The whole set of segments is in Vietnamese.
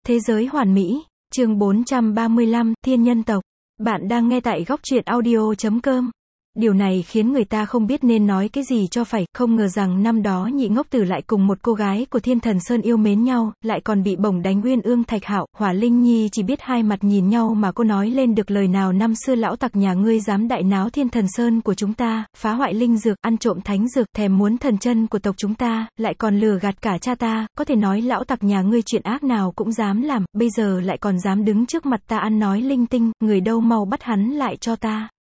Thế giới hoàn mỹ, chương 435, Thiên nhân tộc. Bạn đang nghe tại góc truyện audio.com. Điều này khiến người ta không biết nên nói cái gì cho phải, không ngờ rằng năm đó Nhị Ngốc Tử lại cùng một cô gái của Thiên Thần Sơn yêu mến nhau, lại còn bị bổng đánh Uyên Ương Thạch Hạo. Hỏa Linh Nhi chỉ biết hai mặt nhìn nhau mà cô nói lên được lời nào. Năm xưa lão tặc nhà ngươi dám đại náo Thiên Thần Sơn của chúng ta, phá hoại linh dược, ăn trộm thánh dược, thèm muốn thần chân của tộc chúng ta, lại còn lừa gạt cả cha ta, có thể nói lão tặc nhà ngươi chuyện ác nào cũng dám làm, bây giờ lại còn dám đứng trước mặt ta ăn nói linh tinh, người đâu mau bắt hắn lại cho ta.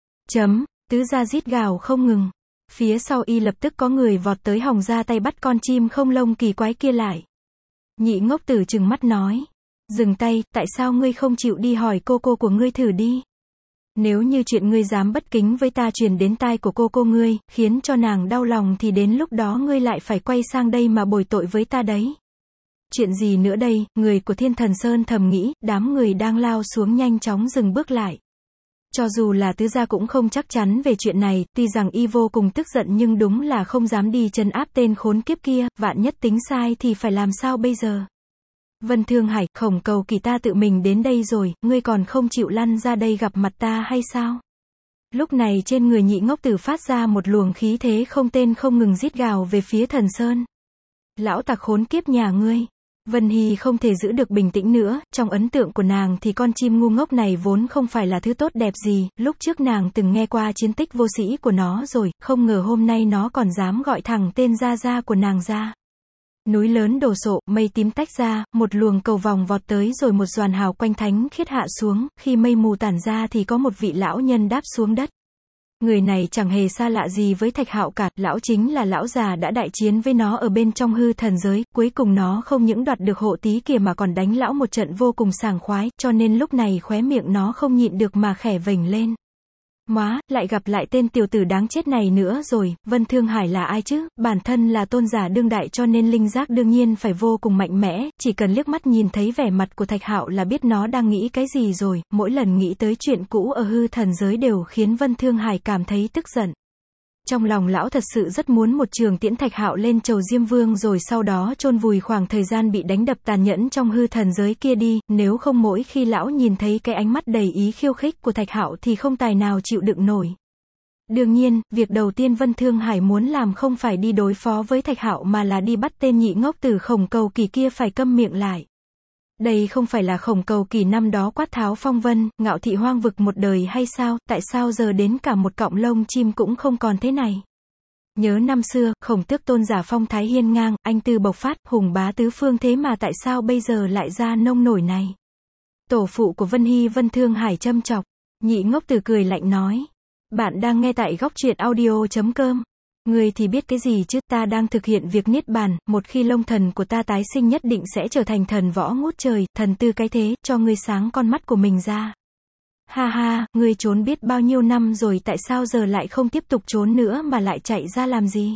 Tứ gia rít gào không ngừng. Phía sau y lập tức có người vọt tới hòng ra tay bắt con chim không lông kỳ quái kia lại. Nhị Ngốc Tử trừng mắt nói. Dừng tay, tại sao ngươi không chịu đi hỏi cô của ngươi thử đi. Nếu như chuyện ngươi dám bất kính với ta truyền đến tai của cô ngươi, khiến cho nàng đau lòng thì đến lúc đó ngươi lại phải quay sang đây mà bồi tội với ta đấy. Chuyện gì nữa đây, người của Thiên Thần Sơn thầm nghĩ, đám người đang lao xuống nhanh chóng dừng bước lại. Cho dù là tứ gia cũng không chắc chắn về chuyện này, tuy rằng y vô cùng tức giận nhưng đúng là không dám đi trấn áp tên khốn kiếp kia, vạn nhất tính sai thì phải làm sao bây giờ. Vân Thương Hải, Khổng Cầu Kỳ ta tự mình đến đây rồi, ngươi còn không chịu lăn ra đây gặp mặt ta hay sao? Lúc này trên người Nhị Ngốc Tử phát ra một luồng khí thế không tên không ngừng rít gào về phía Thần Sơn. Lão tặc khốn kiếp nhà ngươi. Vân Hy không thể giữ được bình tĩnh nữa, trong ấn tượng của nàng thì con chim ngu ngốc này vốn không phải là thứ tốt đẹp gì, lúc trước nàng từng nghe qua chiến tích vô sĩ của nó rồi, không ngờ hôm nay nó còn dám gọi thẳng tên gia của nàng ra. Núi lớn đổ sộ, mây tím tách ra, một luồng cầu vòng vọt tới rồi một doàn hào quanh thánh khiết hạ xuống, khi mây mù tản ra thì có một vị lão nhân đáp xuống đất. Người này chẳng hề xa lạ gì với Thạch Hạo cả, lão chính là lão già đã đại chiến với nó ở bên trong hư thần giới, cuối cùng nó không những đoạt được hộ tí kia mà còn đánh lão một trận vô cùng sảng khoái, cho nên lúc này khóe miệng nó không nhịn được mà khẽ vểnh lên. Móa, lại gặp lại tên tiểu tử đáng chết này nữa rồi. Vân Thương Hải là ai chứ, bản thân là tôn giả đương đại cho nên linh giác đương nhiên phải vô cùng mạnh mẽ, chỉ cần liếc mắt nhìn thấy vẻ mặt của Thạch Hạo là biết nó đang nghĩ cái gì rồi, mỗi lần nghĩ tới chuyện cũ ở hư thần giới đều khiến Vân Thương Hải cảm thấy tức giận. Trong lòng lão thật sự rất muốn một trường tiễn Thạch Hạo lên chầu Diêm Vương rồi sau đó chôn vùi khoảng thời gian bị đánh đập tàn nhẫn trong hư thần giới kia đi, nếu không mỗi khi lão nhìn thấy cái ánh mắt đầy ý khiêu khích của Thạch Hạo thì không tài nào chịu đựng nổi. Đương nhiên, việc đầu tiên Vân Thương Hải muốn làm không phải đi đối phó với Thạch Hạo mà là đi bắt tên Nhị Ngốc Tử Khổng Cầu Kỳ kia phải câm miệng lại. Đây không phải là Khổng Cầu Kỳ năm đó quát tháo phong vân, ngạo thị hoang vực một đời hay sao, tại sao giờ đến cả một cọng lông chim cũng không còn thế này. Nhớ năm xưa, Khổng Tước tôn giả phong thái hiên ngang, anh tư bộc phát, hùng bá tứ phương thế mà tại sao bây giờ lại ra nông nổi này. Tổ phụ của Vân Hy Vân Thương Hải châm chọc. Nhị Ngốc Tử cười lạnh nói. Bạn đang nghe tại góc truyện audio.com. Ngươi thì biết cái gì chứ, ta đang thực hiện việc niết bàn, một khi Long thần của ta tái sinh nhất định sẽ trở thành thần võ ngút trời, thần tư cái thế, cho ngươi sáng con mắt của mình ra. Ha ha, ngươi trốn biết bao nhiêu năm rồi tại sao giờ lại không tiếp tục trốn nữa mà lại chạy ra làm gì?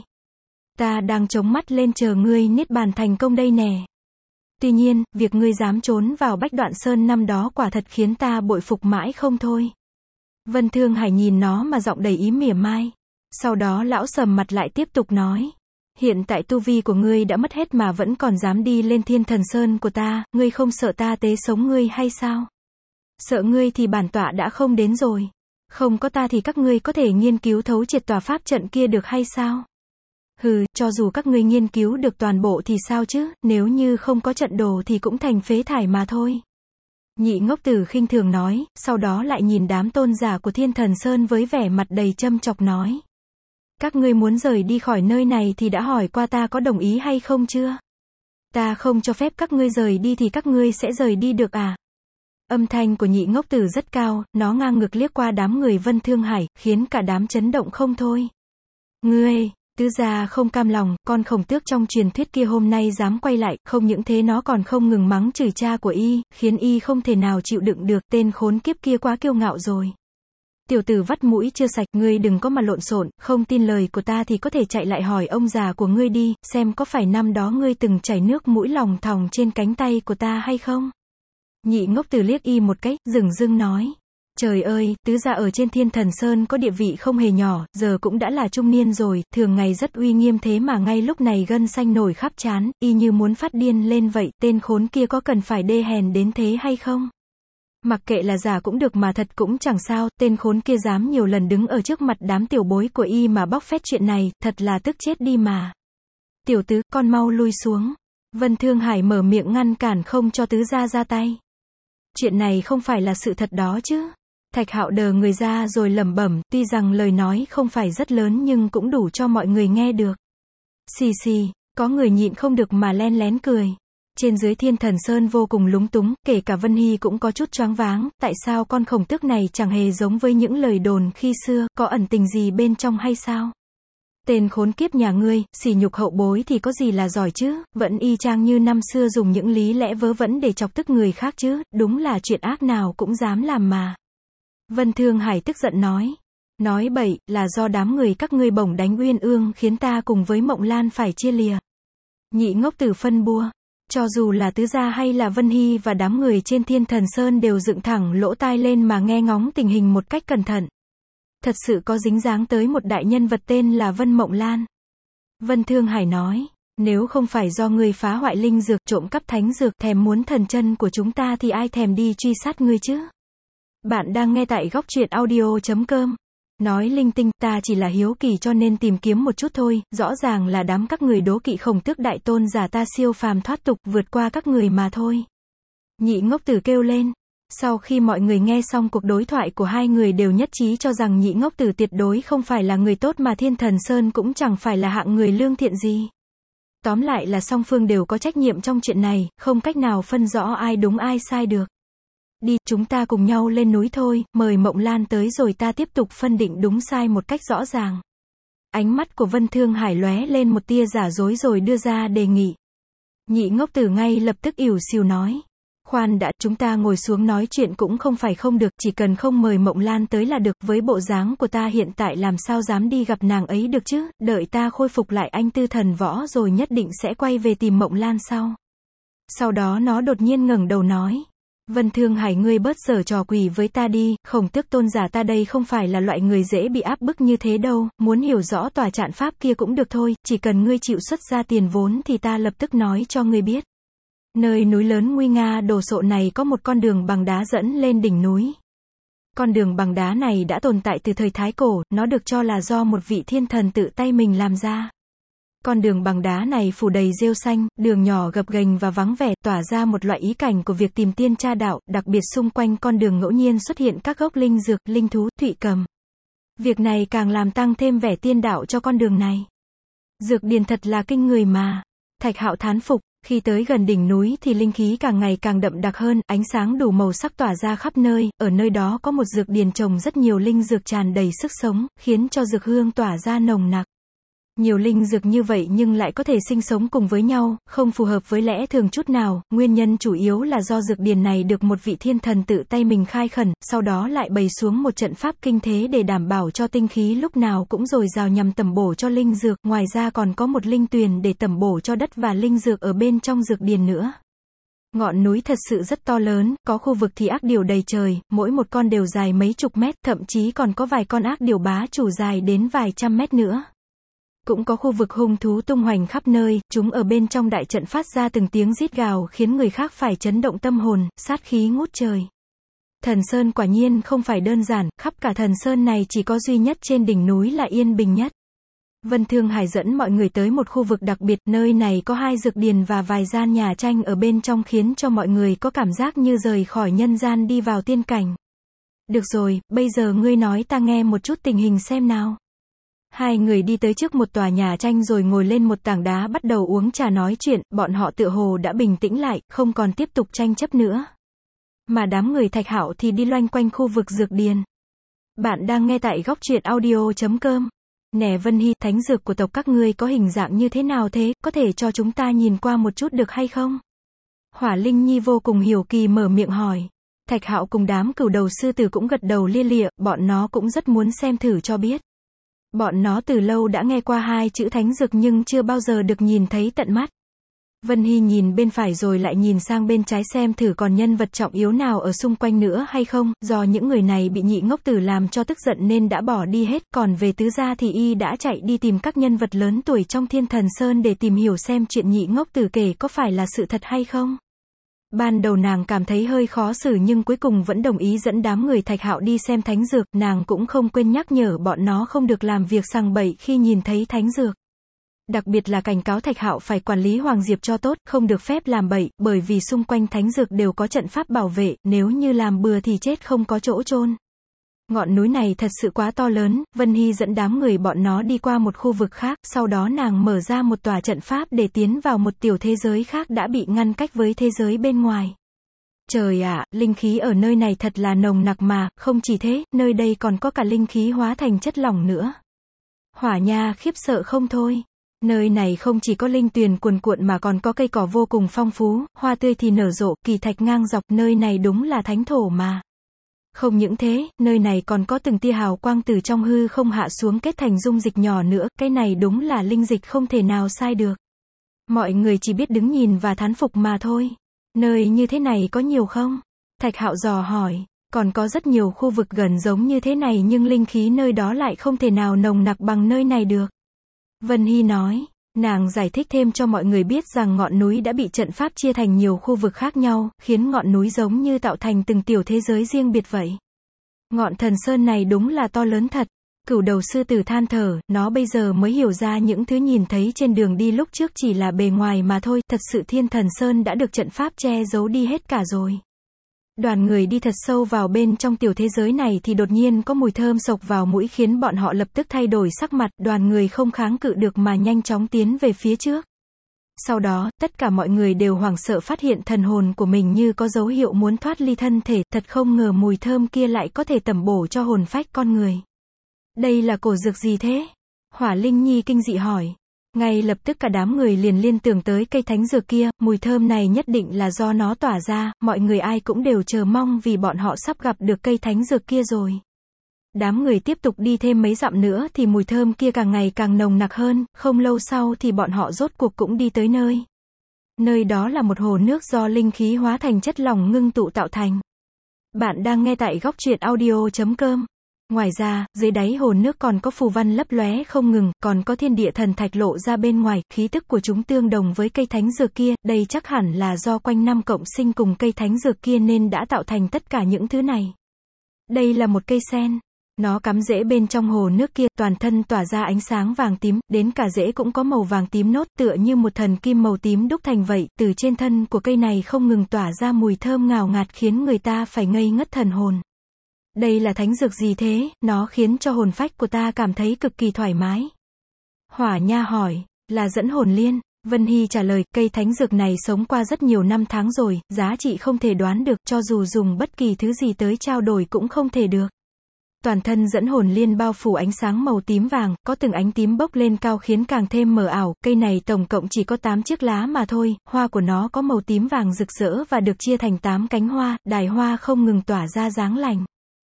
Ta đang chống mắt lên chờ ngươi niết bàn thành công đây nè. Tuy nhiên, việc ngươi dám trốn vào Bách Đoạn Sơn năm đó quả thật khiến ta bội phục mãi không thôi. Vân Thương Hải nhìn nó mà giọng đầy ý mỉa mai. Sau đó lão sầm mặt lại tiếp tục nói. Hiện tại tu vi của ngươi đã mất hết mà vẫn còn dám đi lên Thiên Thần Sơn của ta, ngươi không sợ ta tế sống ngươi hay sao? Sợ ngươi thì bản tọa đã không đến rồi. Không có ta thì các ngươi có thể nghiên cứu thấu triệt tòa pháp trận kia được hay sao? Hừ, cho dù các ngươi nghiên cứu được toàn bộ thì sao chứ, nếu như không có trận đồ thì cũng thành phế thải mà thôi. Nhị Ngốc Tử khinh thường nói, sau đó lại nhìn đám tôn giả của Thiên Thần Sơn với vẻ mặt đầy châm chọc nói. Các ngươi muốn rời đi khỏi nơi này thì đã hỏi qua ta có đồng ý hay không chưa? Ta không cho phép các ngươi rời đi thì các ngươi sẽ rời đi được à? Âm thanh của Nhị Ngốc Tử rất cao, nó ngang ngược liếc qua đám người Vân Thương Hải, khiến cả đám chấn động không thôi. Ngươi, tứ gia không cam lòng, con Khổng Tước trong truyền thuyết kia hôm nay dám quay lại, không những thế nó còn không ngừng mắng chửi cha của y, khiến y không thể nào chịu đựng được, tên khốn kiếp kia quá kiêu ngạo rồi. Tiểu tử vắt mũi chưa sạch, ngươi đừng có mà lộn xộn, không tin lời của ta thì có thể chạy lại hỏi ông già của ngươi đi, xem có phải năm đó ngươi từng chảy nước mũi lòng thòng trên cánh tay của ta hay không? Nhị Ngốc Tử liếc y một cái, dửng dưng nói. Trời ơi, tứ gia ở trên Thiên Thần Sơn có địa vị không hề nhỏ, giờ cũng đã là trung niên rồi, thường ngày rất uy nghiêm thế mà ngay lúc này gân xanh nổi khắp trán, y như muốn phát điên lên vậy, tên khốn kia có cần phải đê hèn đến thế hay không? Mặc kệ là giả cũng được mà thật cũng chẳng sao, tên khốn kia dám nhiều lần đứng ở trước mặt đám tiểu bối của y mà bóc phét chuyện này, thật là tức chết đi mà. Tiểu tứ, con mau lui xuống. Vân Thương Hải mở miệng ngăn cản không cho tứ gia ra tay. Chuyện này không phải là sự thật đó chứ. Thạch Hạo đờ người ra rồi lẩm bẩm, tuy rằng lời nói không phải rất lớn nhưng cũng đủ cho mọi người nghe được. Xì xì, có người nhịn không được mà len lén cười. Trên dưới Thiên Thần Sơn vô cùng lúng túng, kể cả Vân Hy cũng có chút choáng váng, tại sao con khổng tước này chẳng hề giống với những lời đồn khi xưa, có ẩn tình gì bên trong hay sao? Tên khốn kiếp nhà ngươi, sỉ nhục hậu bối thì có gì là giỏi chứ, vẫn y chang như năm xưa dùng những lý lẽ vớ vẩn để chọc tức người khác chứ, đúng là chuyện ác nào cũng dám làm mà. Vân Thương Hải tức giận nói. Nói bậy, là do đám người các ngươi bổng đánh Uyên Ương khiến ta cùng với Mộng Lan phải chia lìa. Nhị ngốc tử phân bua. Cho dù là tứ gia hay là Vân Hy và đám người trên Thiên Thần Sơn đều dựng thẳng lỗ tai lên mà nghe ngóng tình hình một cách cẩn thận. Thật sự có dính dáng tới một đại nhân vật tên là Vân Mộng Lan. Vân Thương Hải nói, nếu không phải do ngươi phá hoại linh dược, trộm cắp thánh dược, thèm muốn thần chân của chúng ta thì ai thèm đi truy sát ngươi chứ? Bạn đang nghe tại góc truyện audio.com. Nói linh tinh, ta chỉ là hiếu kỳ cho nên tìm kiếm một chút thôi, rõ ràng là đám các người đố kỵ khổng tước đại tôn giả ta siêu phàm thoát tục vượt qua các người mà thôi. Nhị ngốc tử kêu lên. Sau khi mọi người nghe xong cuộc đối thoại của hai người đều nhất trí cho rằng nhị ngốc tử tuyệt đối không phải là người tốt mà Thiên Thần Sơn cũng chẳng phải là hạng người lương thiện gì. Tóm lại là song phương đều có trách nhiệm trong chuyện này, không cách nào phân rõ ai đúng ai sai được. Đi, chúng ta cùng nhau lên núi thôi, mời Mộng Lan tới rồi ta tiếp tục phân định đúng sai một cách rõ ràng. Ánh mắt của Vân Thương Hải lóe lên một tia giả dối rồi đưa ra đề nghị. Nhị ngốc tử ngay lập tức ỉu xìu nói. Khoan đã, chúng ta ngồi xuống nói chuyện cũng không phải không được, chỉ cần không mời Mộng Lan tới là được, với bộ dáng của ta hiện tại làm sao dám đi gặp nàng ấy được chứ, đợi ta khôi phục lại anh tư thần võ rồi nhất định sẽ quay về tìm Mộng Lan sau. Sau đó nó đột nhiên ngẩng đầu nói. Vân Thương Hải ngươi bớt giở trò quỷ với ta đi, khổng tước tôn giả ta đây không phải là loại người dễ bị áp bức như thế đâu, muốn hiểu rõ tòa trạm pháp kia cũng được thôi, chỉ cần ngươi chịu xuất ra tiền vốn thì ta lập tức nói cho ngươi biết. Nơi núi lớn nguy nga đồ sộ này có một con đường bằng đá dẫn lên đỉnh núi. Con đường bằng đá này đã tồn tại từ thời Thái Cổ, nó được cho là do một vị thiên thần tự tay mình làm ra. Con đường bằng đá này phủ đầy rêu xanh, đường nhỏ gập ghềnh và vắng vẻ, tỏa ra một loại ý cảnh của việc tìm tiên tra đạo, đặc biệt xung quanh con đường ngẫu nhiên xuất hiện các gốc linh dược, linh thú, thụy cầm. Việc này càng làm tăng thêm vẻ tiên đạo cho con đường này. Dược điền thật là kinh người mà. Thạch Hạo thán phục, khi tới gần đỉnh núi thì linh khí càng ngày càng đậm đặc hơn, ánh sáng đủ màu sắc tỏa ra khắp nơi, ở nơi đó có một dược điền trồng rất nhiều linh dược tràn đầy sức sống, khiến cho dược hương tỏa ra nồng nặc. Nhiều linh dược như vậy nhưng lại có thể sinh sống cùng với nhau, không phù hợp với lẽ thường chút nào, nguyên nhân chủ yếu là do dược điền này được một vị thiên thần tự tay mình khai khẩn, sau đó lại bày xuống một trận pháp kinh thế để đảm bảo cho tinh khí lúc nào cũng dồi dào nhằm tẩm bổ cho linh dược, ngoài ra còn có một linh tuyền để tẩm bổ cho đất và linh dược ở bên trong dược điền nữa. Ngọn núi thật sự rất to lớn, có khu vực thì ác điểu đầy trời, mỗi một con đều dài mấy chục mét, thậm chí còn có vài con ác điểu bá chủ dài đến vài trăm mét nữa. Cũng có khu vực hung thú tung hoành khắp nơi, chúng ở bên trong đại trận phát ra từng tiếng rít gào khiến người khác phải chấn động tâm hồn, sát khí ngút trời. Thần Sơn quả nhiên không phải đơn giản, khắp cả Thần Sơn này chỉ có duy nhất trên đỉnh núi là yên bình nhất. Vân Thương Hải dẫn mọi người tới một khu vực đặc biệt, nơi này có 2 dược điền và vài gian nhà tranh ở bên trong khiến cho mọi người có cảm giác như rời khỏi nhân gian đi vào tiên cảnh. Được rồi, bây giờ ngươi nói ta nghe một chút tình hình xem nào. Hai người đi tới trước một tòa nhà tranh rồi ngồi lên một tảng đá bắt đầu uống trà nói chuyện, bọn họ tựa hồ đã bình tĩnh lại, không còn tiếp tục tranh chấp nữa. Mà đám người Thạch Hạo thì đi loanh quanh khu vực dược điền. Bạn đang nghe tại góc truyện audio.com. Nè Vân Hy, thánh dược của tộc các ngươi có hình dạng như thế nào thế, có thể cho chúng ta nhìn qua một chút được hay không? Hỏa Linh Nhi vô cùng hiểu kỳ mở miệng hỏi. Thạch Hạo cùng đám cửu đầu sư tử cũng gật đầu lia lịa, bọn nó cũng rất muốn xem thử cho biết. Bọn nó từ lâu đã nghe qua 2 chữ thánh dược nhưng chưa bao giờ được nhìn thấy tận mắt. Vân Hy nhìn bên phải rồi lại nhìn sang bên trái xem thử còn nhân vật trọng yếu nào ở xung quanh nữa hay không, do những người này bị nhị ngốc tử làm cho tức giận nên đã bỏ đi hết, còn về Tứ gia thì y đã chạy đi tìm các nhân vật lớn tuổi trong Thiên Thần Sơn để tìm hiểu xem chuyện nhị ngốc tử kể có phải là sự thật hay không. Ban đầu nàng cảm thấy hơi khó xử nhưng cuối cùng vẫn đồng ý dẫn đám người Thạch Hạo đi xem thánh dược, nàng cũng không quên nhắc nhở bọn nó không được làm việc sằng bậy khi nhìn thấy thánh dược. Đặc biệt là cảnh cáo Thạch Hạo phải quản lý Hoàng Diệp cho tốt, không được phép làm bậy, bởi vì xung quanh thánh dược đều có trận pháp bảo vệ, nếu như làm bừa thì chết không có chỗ chôn. Ngọn núi này thật sự quá to lớn, Vân Hy dẫn đám người bọn nó đi qua một khu vực khác, sau đó nàng mở ra một tòa trận pháp để tiến vào một tiểu thế giới khác đã bị ngăn cách với thế giới bên ngoài. Trời ạ, linh khí ở nơi này thật là nồng nặc mà, không chỉ thế, nơi đây còn có cả linh khí hóa thành chất lỏng nữa. Hỏa Nha khiếp sợ không thôi. Nơi này không chỉ có linh tuyền cuồn cuộn mà còn có cây cỏ vô cùng phong phú, hoa tươi thì nở rộ, kỳ thạch ngang dọc, nơi này đúng là thánh thổ mà. Không những thế, nơi này còn có từng tia hào quang từ trong hư không hạ xuống kết thành dung dịch nhỏ nữa, cái này đúng là linh dịch không thể nào sai được. Mọi người chỉ biết đứng nhìn và thán phục mà thôi. Nơi như thế này có nhiều không? Thạch Hạo dò hỏi. Còn có rất nhiều khu vực gần giống như thế này nhưng linh khí nơi đó lại không thể nào nồng nặc bằng nơi này được. Vân Hy nói. Nàng giải thích thêm cho mọi người biết rằng ngọn núi đã bị trận pháp chia thành nhiều khu vực khác nhau, khiến ngọn núi giống như tạo thành từng tiểu thế giới riêng biệt vậy. Ngọn thần sơn này đúng là to lớn thật. Cửu đầu sư tử than thở, nó bây giờ mới hiểu ra những thứ nhìn thấy trên đường đi lúc trước chỉ là bề ngoài mà thôi, thật sự Thiên Thần Sơn đã được trận pháp che giấu đi hết cả rồi. Đoàn người đi thật sâu vào bên trong tiểu thế giới này thì đột nhiên có mùi thơm xộc vào mũi khiến bọn họ lập tức thay đổi sắc mặt, đoàn người không kháng cự được mà nhanh chóng tiến về phía trước. Sau đó, tất cả mọi người đều hoảng sợ phát hiện thần hồn của mình như có dấu hiệu muốn thoát ly thân thể, thật không ngờ mùi thơm kia lại có thể tẩm bổ cho hồn phách con người. Đây là cổ dược gì thế? Hỏa Linh Nhi kinh dị hỏi. Ngay lập tức cả đám người liền liên tưởng tới cây thánh dược kia, mùi thơm này nhất định là do nó tỏa ra, mọi người ai cũng đều chờ mong vì bọn họ sắp gặp được cây thánh dược kia rồi. Đám người tiếp tục đi thêm mấy dặm nữa thì mùi thơm kia càng ngày càng nồng nặc hơn, không lâu sau thì bọn họ rốt cuộc cũng đi tới nơi. Nơi đó là một hồ nước do linh khí hóa thành chất lỏng ngưng tụ tạo thành. Bạn đang nghe tại góc truyện audio.com. Ngoài ra, dưới đáy hồ nước còn có phù văn lấp lóe không ngừng, còn có thiên địa thần thạch lộ ra bên ngoài, khí tức của chúng tương đồng với cây thánh dược kia, đây chắc hẳn là do quanh năm cộng sinh cùng cây thánh dược kia nên đã tạo thành tất cả những thứ này. Đây là một cây sen. Nó cắm rễ bên trong hồ nước kia, toàn thân tỏa ra ánh sáng vàng tím, đến cả rễ cũng có màu vàng tím nốt tựa như một thần kim màu tím đúc thành vậy, từ trên thân của cây này không ngừng tỏa ra mùi thơm ngào ngạt khiến người ta phải ngây ngất thần hồn. Đây là thánh dược gì thế, nó khiến cho hồn phách của ta cảm thấy cực kỳ thoải mái. Hỏa Nha hỏi, là dẫn hồn liên. Vân Hy trả lời, cây thánh dược này sống qua rất nhiều năm tháng rồi, giá trị không thể đoán được, cho dù dùng bất kỳ thứ gì tới trao đổi cũng không thể được. Toàn thân dẫn hồn liên bao phủ ánh sáng màu tím vàng, có từng ánh tím bốc lên cao khiến càng thêm mờ ảo, cây này tổng cộng chỉ có 8 chiếc lá mà thôi, hoa của nó có màu tím vàng rực rỡ và được chia thành 8 cánh hoa, đài hoa không ngừng tỏa ra dáng lành.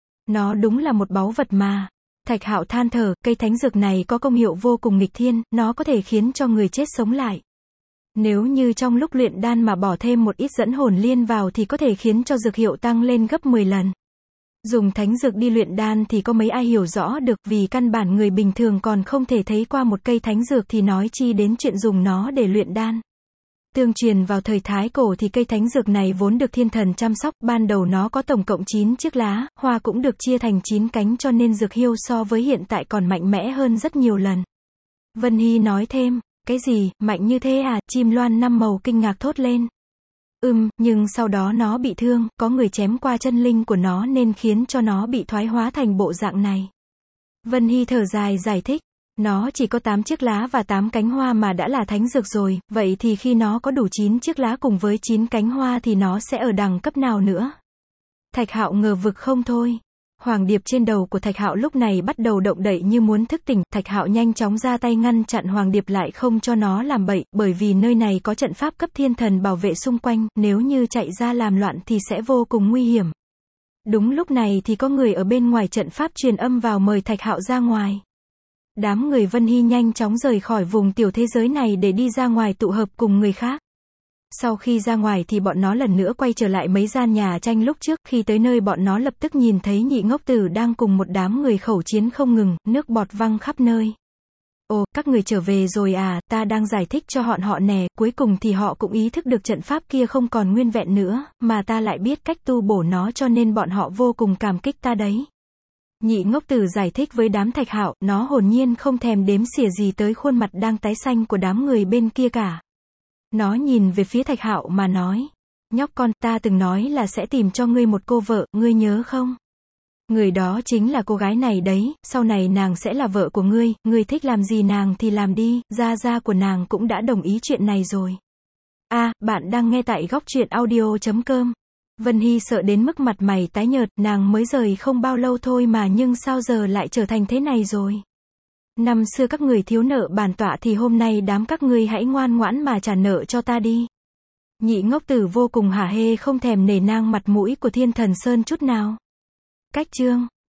Nó đúng là một báu vật mà. Thạch Hạo than thở, cây thánh dược này có công hiệu vô cùng nghịch thiên, nó có thể khiến cho người chết sống lại. Nếu như trong lúc luyện đan mà bỏ thêm một ít dẫn hồn liên vào thì có thể khiến cho dược hiệu tăng lên gấp 10 lần. Dùng thánh dược đi luyện đan thì có mấy ai hiểu rõ được, vì căn bản người bình thường còn không thể thấy qua một cây thánh dược thì nói chi đến chuyện dùng nó để luyện đan. Tương truyền vào thời Thái Cổ thì cây thánh dược này vốn được thiên thần chăm sóc, ban đầu nó có tổng cộng 9 chiếc lá, hoa cũng được chia thành 9 cánh cho nên dược hiệu so với hiện tại còn mạnh mẽ hơn rất nhiều lần. Vân Hy nói thêm, cái gì, mạnh như thế à, chim loan năm màu kinh ngạc thốt lên. Nhưng sau đó nó bị thương, có người chém qua chân linh của nó nên khiến cho nó bị thoái hóa thành bộ dạng này. Vân Hy thở dài giải thích. Nó chỉ có 8 chiếc lá và 8 cánh hoa mà đã là thánh dược rồi, vậy thì khi nó có đủ 9 chiếc lá cùng với 9 cánh hoa thì nó sẽ ở đẳng cấp nào nữa? Thạch Hạo ngờ vực không thôi. Hoàng điệp trên đầu của Thạch Hạo lúc này bắt đầu động đậy như muốn thức tỉnh, Thạch Hạo nhanh chóng ra tay ngăn chặn hoàng điệp lại không cho nó làm bậy, bởi vì nơi này có trận pháp cấp thiên thần bảo vệ xung quanh, nếu như chạy ra làm loạn thì sẽ vô cùng nguy hiểm. Đúng lúc này thì có người ở bên ngoài trận pháp truyền âm vào mời Thạch Hạo ra ngoài. Đám người Vân Hy nhanh chóng rời khỏi vùng tiểu thế giới này để đi ra ngoài tụ hợp cùng người khác. Sau khi ra ngoài thì bọn nó lần nữa quay trở lại mấy gian nhà tranh lúc trước, khi tới nơi bọn nó lập tức nhìn thấy nhị ngốc tử đang cùng một đám người khẩu chiến không ngừng, nước bọt văng khắp nơi. Ồ, các người trở về rồi à, ta đang giải thích cho họ nè, cuối cùng thì họ cũng ý thức được trận pháp kia không còn nguyên vẹn nữa, mà ta lại biết cách tu bổ nó cho nên bọn họ vô cùng cảm kích ta đấy. Nhị ngốc tử giải thích với đám Thạch Hạo, nó hồn nhiên không thèm đếm xỉa gì tới khuôn mặt đang tái xanh của đám người bên kia cả. Nó nhìn về phía Thạch Hạo mà nói, nhóc con, ta từng nói là sẽ tìm cho ngươi một cô vợ, ngươi nhớ không? Người đó chính là cô gái này đấy, sau này nàng sẽ là vợ của ngươi thích làm gì nàng thì làm đi, gia của nàng cũng đã đồng ý chuyện này rồi. Bạn đang nghe tại góc truyện audio.com. Vân Hy sợ đến mức mặt mày tái nhợt, nàng mới rời không bao lâu thôi mà nhưng sao giờ lại trở thành thế này rồi. Năm xưa các người thiếu nợ bản tọa thì hôm nay đám các ngươi hãy ngoan ngoãn mà trả nợ cho ta đi. Nhị ngốc tử vô cùng hả hê không thèm nể nang mặt mũi của Thiên Thần Sơn chút nào. Cách chương